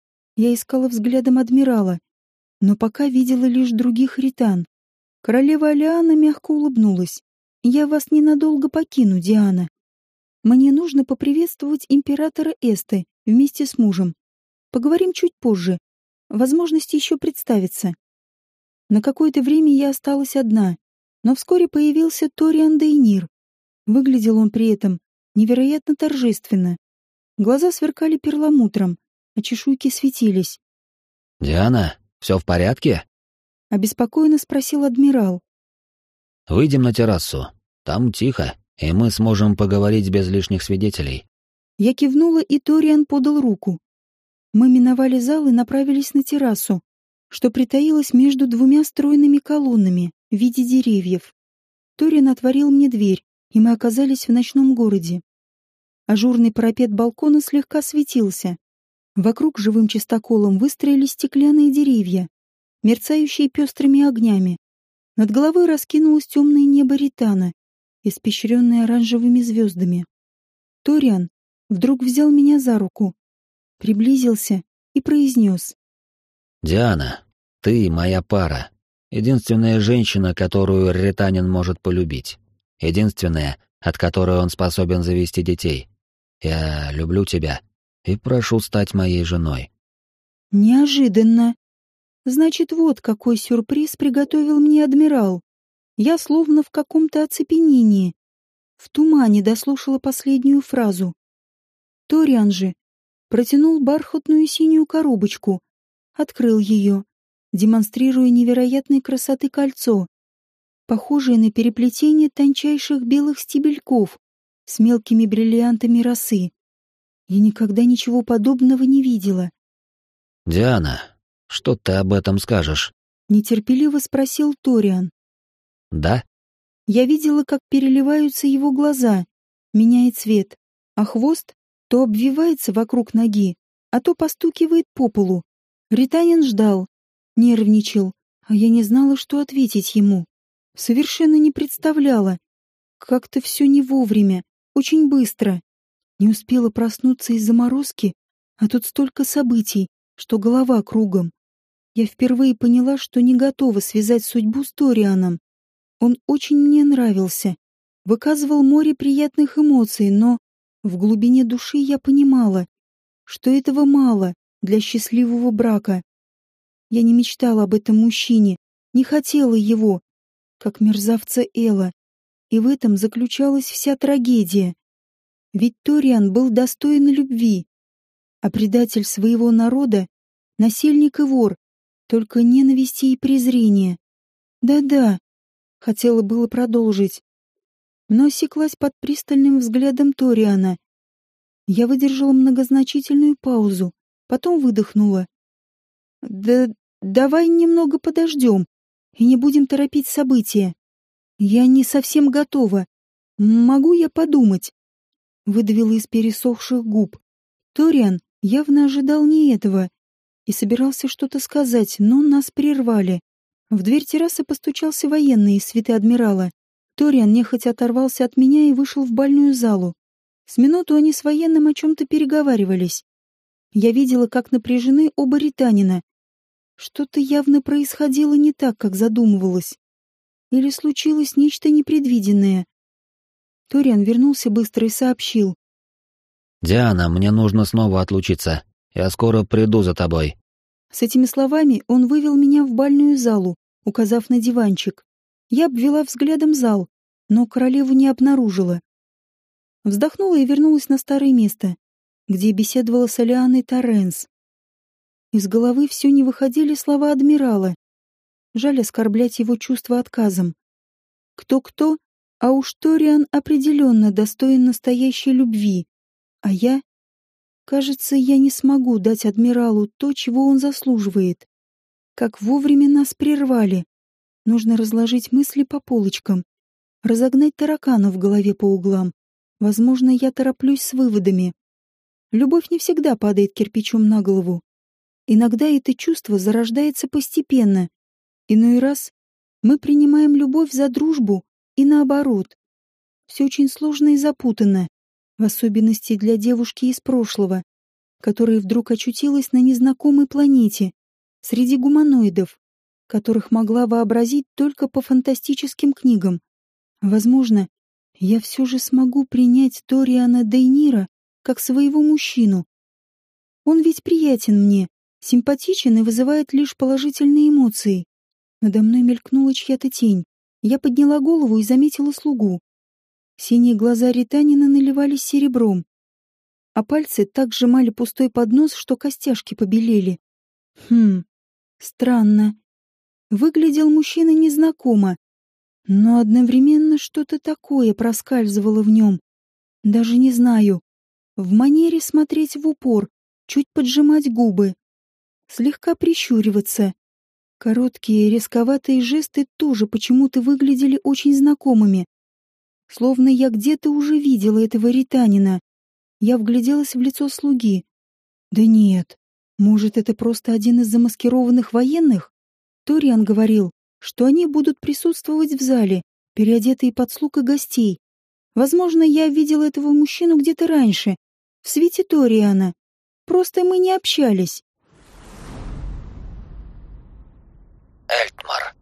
Я искала взглядом адмирала, но пока видела лишь других ритан. Королева Алиана мягко улыбнулась. «Я вас ненадолго покину, Диана. Мне нужно поприветствовать императора Эсты вместе с мужем. Поговорим чуть позже. Возможность еще представится». На какое-то время я осталась одна, но вскоре появился Ториан Дейнир. Выглядел он при этом невероятно торжественно. Глаза сверкали перламутром, а чешуйки светились. «Диана, все в порядке?» — обеспокоенно спросил адмирал. «Выйдем на террасу. Там тихо, и мы сможем поговорить без лишних свидетелей». Я кивнула, и Ториан подал руку. Мы миновали зал и направились на террасу, что притаилось между двумя стройными колоннами в виде деревьев. Ториан отворил мне дверь, и мы оказались в ночном городе. Ажурный парапет балкона слегка светился. Вокруг живым чистоколом выстроились стеклянные деревья, мерцающие пестрыми огнями. Над головой раскинулось темное небо Ритана, испещренное оранжевыми звездами. Ториан вдруг взял меня за руку, приблизился и произнес: «Диана, ты моя пара. Единственная женщина, которую ританин может полюбить. Единственная, от которой он способен завести детей. Я люблю тебя и прошу стать моей женой». Неожиданно. Значит, вот какой сюрприз приготовил мне адмирал. Я словно в каком-то оцепенении. В тумане дослушала последнюю фразу. Ториан же протянул бархатную синюю коробочку, открыл ее, демонстрируя невероятной красоты кольцо, похожее на переплетение тончайших белых стебельков с мелкими бриллиантами росы. Я никогда ничего подобного не видела. «Диана, что ты об этом скажешь?» — нетерпеливо спросил Ториан. «Да?» Я видела, как переливаются его глаза, меняя цвет, а хвост то обвивается вокруг ноги, а то постукивает по полу. Ританин ждал, нервничал, а я не знала, что ответить ему. Совершенно не представляла. Как-то все не вовремя, очень быстро. Не успела проснуться из заморозки, а тут столько событий, что голова кругом. Я впервые поняла, что не готова связать судьбу с Торианом. Он очень мне нравился, выказывал море приятных эмоций, но в глубине души я понимала, что этого мало для счастливого брака. Я не мечтала об этом мужчине, не хотела его, как мерзавца Эла, и в этом заключалась вся трагедия. Ведь Ториан был достоин любви, а предатель своего народа — насильник и вор, только ненависти и презрения. Да-да, хотела было продолжить, но осеклась под пристальным взглядом Ториана Я выдержала многозначительную паузу, потом выдохнула. Да давай немного подождем и не будем торопить события. Я не совсем готова. Могу я подумать? Выдавила из пересохших губ. Ториан явно ожидал не этого и собирался что-то сказать, но нас прервали. В дверь террасы постучался военный из свиты адмирала. Ториан нехотя оторвался от меня и вышел в бальную залу. С минуту они с военным о чем-то переговаривались. Я видела, как напряжены оба ританина. Что-то явно происходило не так, как задумывалось. Или случилось нечто непредвиденное. Ториан вернулся быстро и сообщил. «Диана, мне нужно снова отлучиться. Я скоро приду за тобой». С этими словами он вывел меня в бальную залу, указав на диванчик. Я обвела взглядом зал, но королеву не обнаружила. Вздохнула и вернулась на старое место, где беседовала с Алианой Торренс. Из головы все не выходили слова адмирала. Жаль оскорблять его чувства отказом. Кто-кто, а уж Ториан определенно достоин настоящей любви. А я? Кажется, я не смогу дать адмиралу то, чего он заслуживает. Как вовремя нас прервали. Нужно разложить мысли по полочкам, разогнать таракана в голове по углам. Возможно, я тороплюсь с выводами. Любовь не всегда падает кирпичом на голову. Иногда это чувство зарождается постепенно. Иной раз мы принимаем любовь за дружбу и наоборот. Все очень сложно и запутанно, в особенности для девушки из прошлого, которая вдруг очутилась на незнакомой планете, среди гуманоидов, которых могла вообразить только по фантастическим книгам. Возможно, я все же смогу принять Ториана Дейнира как своего мужчину. Он ведь приятен мне, симпатичен и вызывает лишь положительные эмоции. Надо мной мелькнула чья-то тень. Я подняла голову и заметила слугу. Синие глаза ританина наливались серебром, а пальцы так сжимали пустой поднос, что костяшки побелели. Странно. Выглядел мужчина незнакомо, но одновременно что-то такое проскальзывало в нем. Даже не знаю. В манере смотреть в упор, чуть поджимать губы, слегка прищуриваться. Короткие, резковатые жесты тоже почему-то выглядели очень знакомыми. Словно я где-то уже видела этого ританина. Я вгляделась в лицо слуги. Да нет, может, это просто один из замаскированных военных? Ториан говорил, что они будут присутствовать в зале, переодетые под слуг и гостей. Возможно, я видела этого мужчину где-то раньше, в свите Ториана. Просто мы не общались. Эльтмар.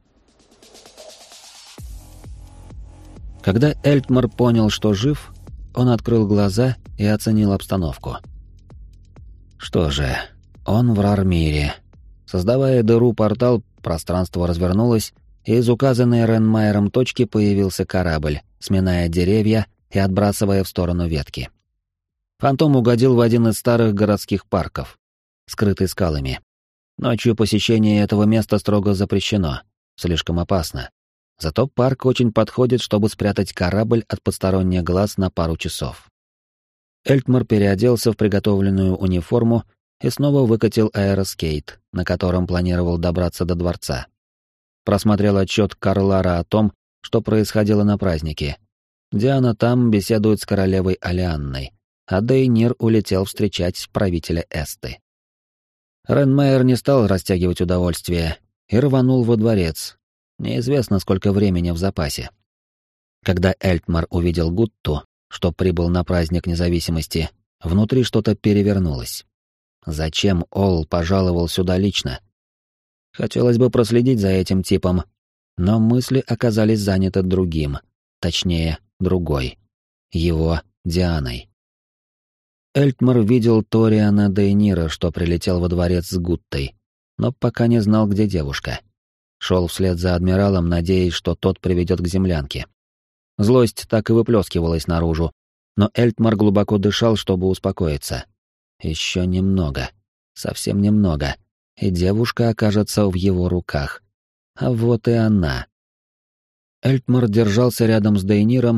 Когда Эльтмар понял, что жив, он открыл глаза и оценил обстановку. Что же, он в Рармире. Создавая дыру-портал, пространство развернулось, и из указанной Ренмайером точки появился корабль, сминая деревья и отбрасывая в сторону ветки. Фантом угодил в один из старых городских парков, скрытый скалами. Ночью посещение этого места строго запрещено, слишком опасно. Зато парк очень подходит, чтобы спрятать корабль от посторонних глаз на пару часов. Эльтмар переоделся в приготовленную униформу и снова выкатил аэроскейт, на котором планировал добраться до дворца. Просмотрел отчет Карлара о том, что происходило на празднике. Диана там беседует с королевой Алианной, а Дейнир улетел встречать правителя Эсты. Ренмайер не стал растягивать удовольствие и рванул во дворец. Неизвестно, сколько времени в запасе. Когда Эльтмар увидел Гутту, что прибыл на праздник независимости, внутри что-то перевернулось. Зачем Олл пожаловал сюда лично? Хотелось бы проследить за этим типом, но мысли оказались заняты другим, точнее, другой. Его Дианой. Эльтмар видел Ториана Дейнира, что прилетел во дворец с Гуттой, но пока не знал, где девушка. Шел вслед за адмиралом, надеясь, что тот приведет к землянке. Злость так и выплескивалась наружу, но Эльтмар глубоко дышал, чтобы успокоиться. Еще немного, совсем немного, и девушка окажется в его руках. А вот и она. Эльтмар держался рядом с Дейниром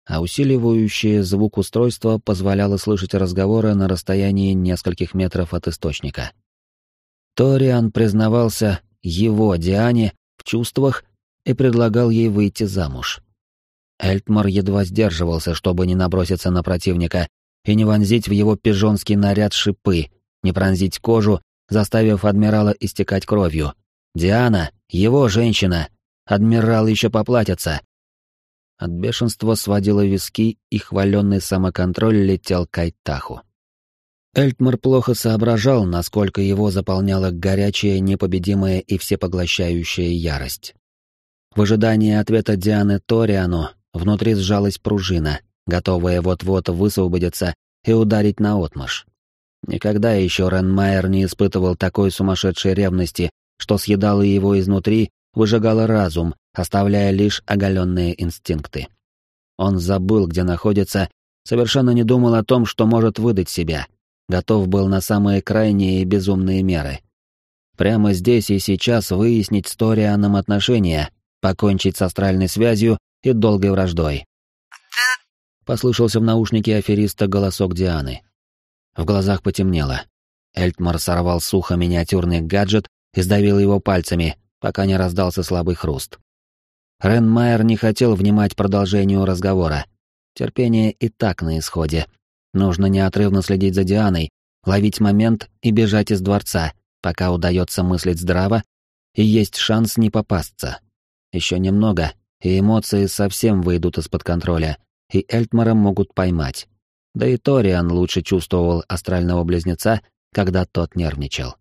а усиливающее звук устройство позволяло слышать разговоры на расстоянии нескольких метров от источника. Ториан признавался его, Диане, в чувствах и предлагал ей выйти замуж. Эльтмар едва сдерживался, чтобы не наброситься на противника и не вонзить в его пижонский наряд шипы, не пронзить кожу, заставив адмирала истекать кровью. Диана, его женщина, адмирал еще поплатится. От бешенства сводило виски, и хваленный самоконтроль летел к Айтаху. Эльтмар плохо соображал, насколько его заполняла горячая, непобедимая и всепоглощающая ярость. В ожидании ответа Дианы Ториану внутри сжалась пружина, готовая вот-вот высвободиться и ударить наотмашь. Никогда еще Ренмайер не испытывал такой сумасшедшей ревности, что съедало его изнутри, выжигало разум, оставляя лишь оголенные инстинкты. Он забыл, где находится, совершенно не думал о том, что может выдать себя, готов был на самые крайние и безумные меры. Прямо здесь и сейчас выяснить с Торианом отношения, покончить с астральной связью и долгой враждой. Послышался в наушнике афериста голосок Дианы. В глазах потемнело. Эльтмар сорвал сухо миниатюрный гаджет и сдавил его пальцами, пока не раздался слабый хруст. Ренмайер не хотел внимать продолжению разговора. Терпение и так на исходе. Нужно неотрывно следить за Дианой, ловить момент и бежать из дворца, пока удается мыслить здраво, и есть шанс не попасться. Еще немного, и эмоции совсем выйдут из-под контроля, и Эльтмара могут поймать. Да и Ториан лучше чувствовал астрального близнеца, когда тот нервничал.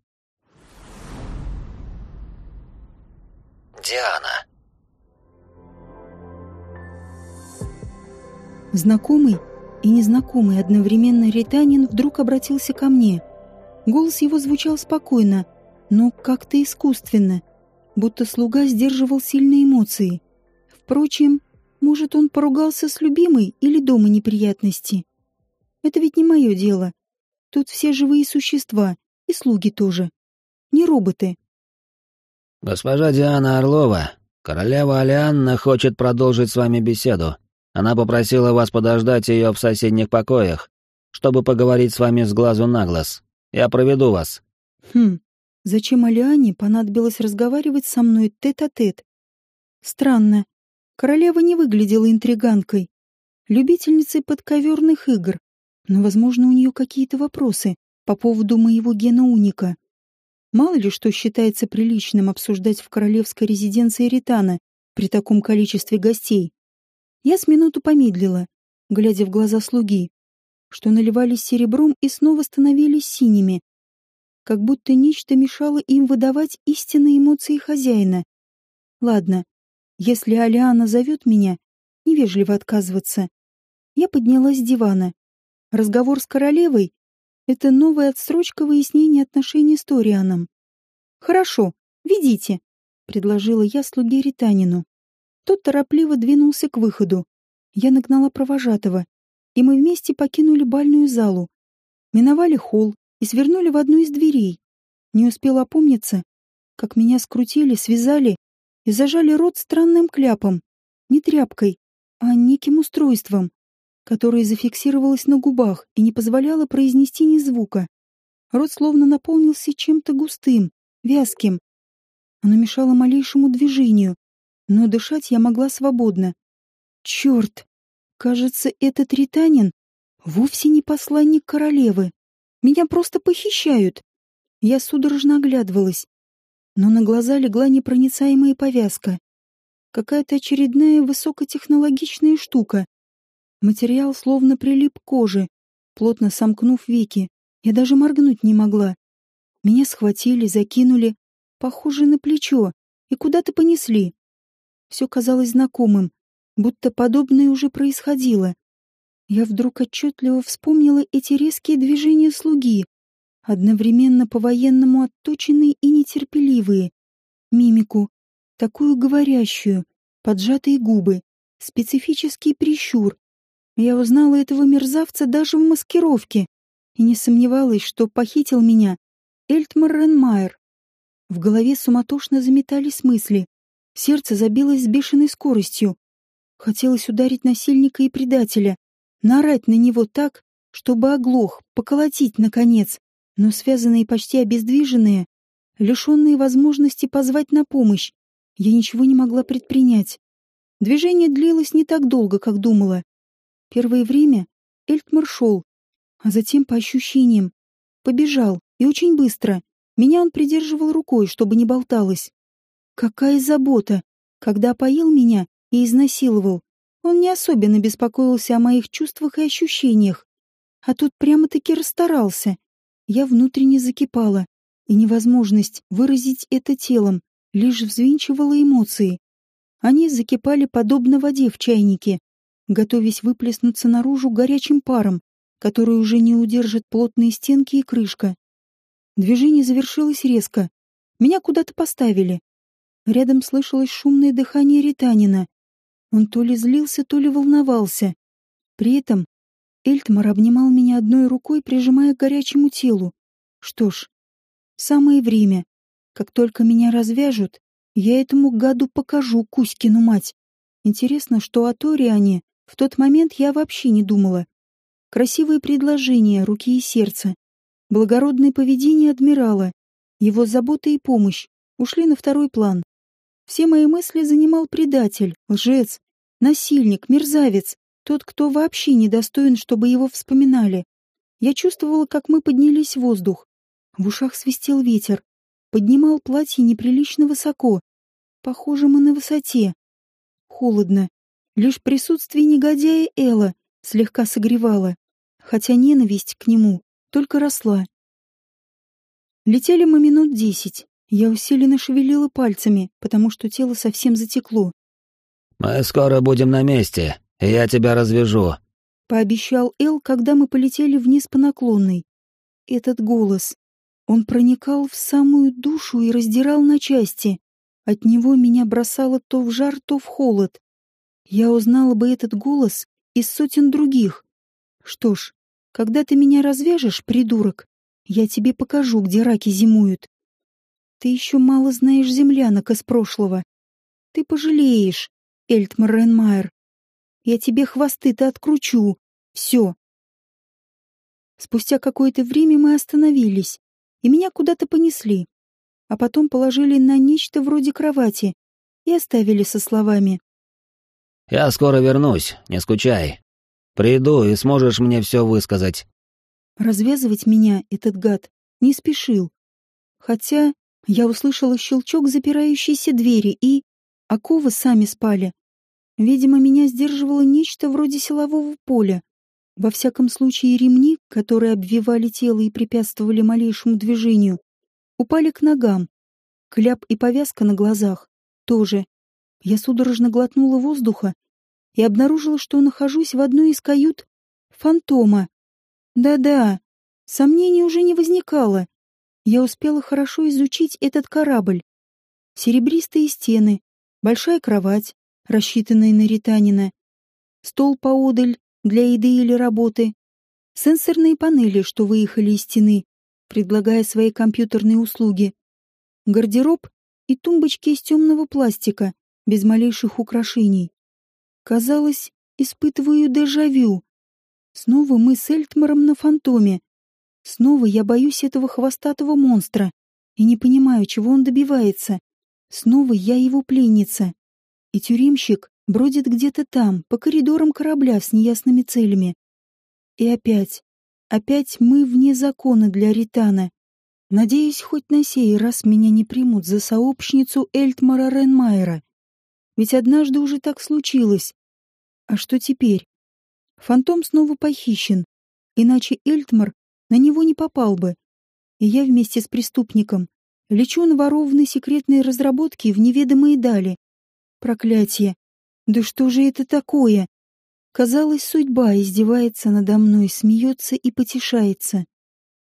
Диана. Знакомый и незнакомый одновременно ританин вдруг обратился ко мне. Голос его звучал спокойно, но как-то искусственно, будто слуга сдерживал сильные эмоции. Впрочем, может, он поругался с любимой или дома неприятности. Это ведь не мое дело. Тут все живые существа, и слуги тоже. Не роботы. «Госпожа Диана Орлова, королева Алианна хочет продолжить с вами беседу. Она попросила вас подождать ее в соседних покоях, чтобы поговорить с вами с глазу на глаз. Я проведу вас». Зачем Алиане понадобилось разговаривать со мной тет-а-тет? Странно. Королева не выглядела интриганкой, любительницей подковерных игр, но, возможно, у нее какие-то вопросы по поводу моего гена уника. Мало ли что считается приличным обсуждать в королевской резиденции Ритана при таком количестве гостей. Я с минуту помедлила, глядя в глаза слуги, что наливались серебром и снова становились синими, как будто нечто мешало им выдавать истинные эмоции хозяина. Ладно, если Алиана зовет меня, невежливо отказываться. Я поднялась с дивана. Разговор с королевой — это новая отсрочка выяснения отношений с Торианом. «Хорошо, ведите», — предложила я слуге Ританину. Тот торопливо двинулся к выходу. Я нагнала провожатого, и мы вместе покинули бальную залу, миновали холл и свернули в одну из дверей. Не успела опомниться, как меня скрутили, связали и зажали рот странным кляпом, не тряпкой, а неким устройством, которое зафиксировалось на губах и не позволяло произнести ни звука. Рот словно наполнился чем-то густым, вязким. Оно мешало малейшему движению, но дышать я могла свободно. Черт! Кажется, этот ританин вовсе не посланник королевы. Меня просто похищают. Я судорожно оглядывалась, но на глаза легла непроницаемая повязка. Какая-то очередная высокотехнологичная штука. Материал словно прилип к коже, плотно сомкнув веки. Я даже моргнуть не могла. Меня схватили, закинули, похоже, на плечо, и куда-то понесли. Все казалось знакомым, будто подобное уже происходило. Я вдруг отчетливо вспомнила эти резкие движения слуги, одновременно по-военному отточенные и нетерпеливые, мимику, такую говорящую, поджатые губы, специфический прищур. Я узнала этого мерзавца даже в маскировке и не сомневалась, что похитил меня Эльтмар Ренмайер. В голове суматошно заметались мысли, сердце забилось с бешеной скоростью. Хотелось ударить насильника и предателя, наорать на него так, чтобы оглох, поколотить, наконец, но связанные, почти обездвиженные, лишенные возможности позвать на помощь, я ничего не могла предпринять. Движение длилось не так долго, как думала. Первое время Эльтмар шел, а затем, по ощущениям, побежал, и очень быстро. Меня он придерживал рукой, чтобы не болталось. Какая забота! Когда опоил меня и изнасиловал, он не особенно беспокоился о моих чувствах и ощущениях. А тут прямо-таки расстарался. Я внутренне закипала, и невозможность выразить это телом лишь взвинчивала эмоции. Они закипали подобно воде в чайнике, готовясь выплеснуться наружу горячим паром, который уже не удержит плотные стенки и крышка. Движение завершилось резко. Меня куда-то поставили. Рядом слышалось шумное дыхание Ританина. Он то ли злился, то ли волновался. При этом Эльтмар обнимал меня одной рукой, прижимая к горячему телу. Что ж, самое время. Как только меня развяжут, я этому гаду покажу Кузькину мать. Интересно, что о Ториане в тот момент я вообще не думала. Красивые предложения, руки и сердце, благородное поведение адмирала, его забота и помощь ушли на второй план. Все мои мысли занимал предатель, лжец, насильник, мерзавец, тот, кто вообще недостоин, чтобы его вспоминали. Я чувствовала, как мы поднялись в воздух. В ушах свистел ветер, поднимал платье неприлично высоко. Похоже, мы на высоте. Холодно. Лишь присутствие негодяя Элла слегка согревало, хотя ненависть к нему только росла. Летели мы минут 10. Я усиленно шевелила пальцами, потому что тело совсем затекло. «Мы скоро будем на месте, и я тебя развяжу», — пообещал Эл, когда мы полетели вниз по наклонной. Этот голос. Он проникал в самую душу и раздирал на части. От него меня бросало то в жар, то в холод. Я узнала бы этот голос из сотен других. Что ж, когда ты меня развяжешь, придурок, я тебе покажу, где раки зимуют. Ты еще мало знаешь землянок из прошлого. Ты пожалеешь, Эльтмар Ренмайер. Я тебе хвосты-то откручу. Все. Спустя какое-то время мы остановились, и меня куда-то понесли, а потом положили на нечто вроде кровати и оставили со словами: «Я скоро вернусь, не скучай. Приду, и сможешь мне все высказать». Развязывать меня этот гад не спешил. Хотя я услышала щелчок запирающейся двери, и оковы сами спали. Видимо, меня сдерживало нечто вроде силового поля. Во всяком случае, ремни, которые обвивали тело и препятствовали малейшему движению, упали к ногам. Кляп и повязка на глазах тоже. Я судорожно глотнула воздуха и обнаружила, что нахожусь в одной из кают фантома. Да-да, сомнений уже не возникало. Я успела хорошо изучить этот корабль. Серебристые стены, большая кровать, рассчитанная на Ританина, стол поодаль для еды или работы, сенсорные панели, что выехали из стены, предлагая свои компьютерные услуги, гардероб и тумбочки из темного пластика, без малейших украшений. Казалось, испытываю дежавю. Снова мы с Эльтмаром на фантоме. Снова я боюсь этого хвостатого монстра и не понимаю, чего он добивается. Снова я его пленница. И тюремщик бродит где-то там, по коридорам корабля с неясными целями. И опять мы вне закона для Ритана. Надеюсь, хоть на сей раз меня не примут за сообщницу Эльтмара Ренмайера. Ведь однажды уже так случилось. А что теперь? Фантом снова похищен, иначе Эльтмар на него не попал бы. И я вместе с преступником лечу на ворованные секретные разработки в неведомые дали. Проклятие! Да что же это такое? Казалось, судьба издевается надо мной, смеется и потешается.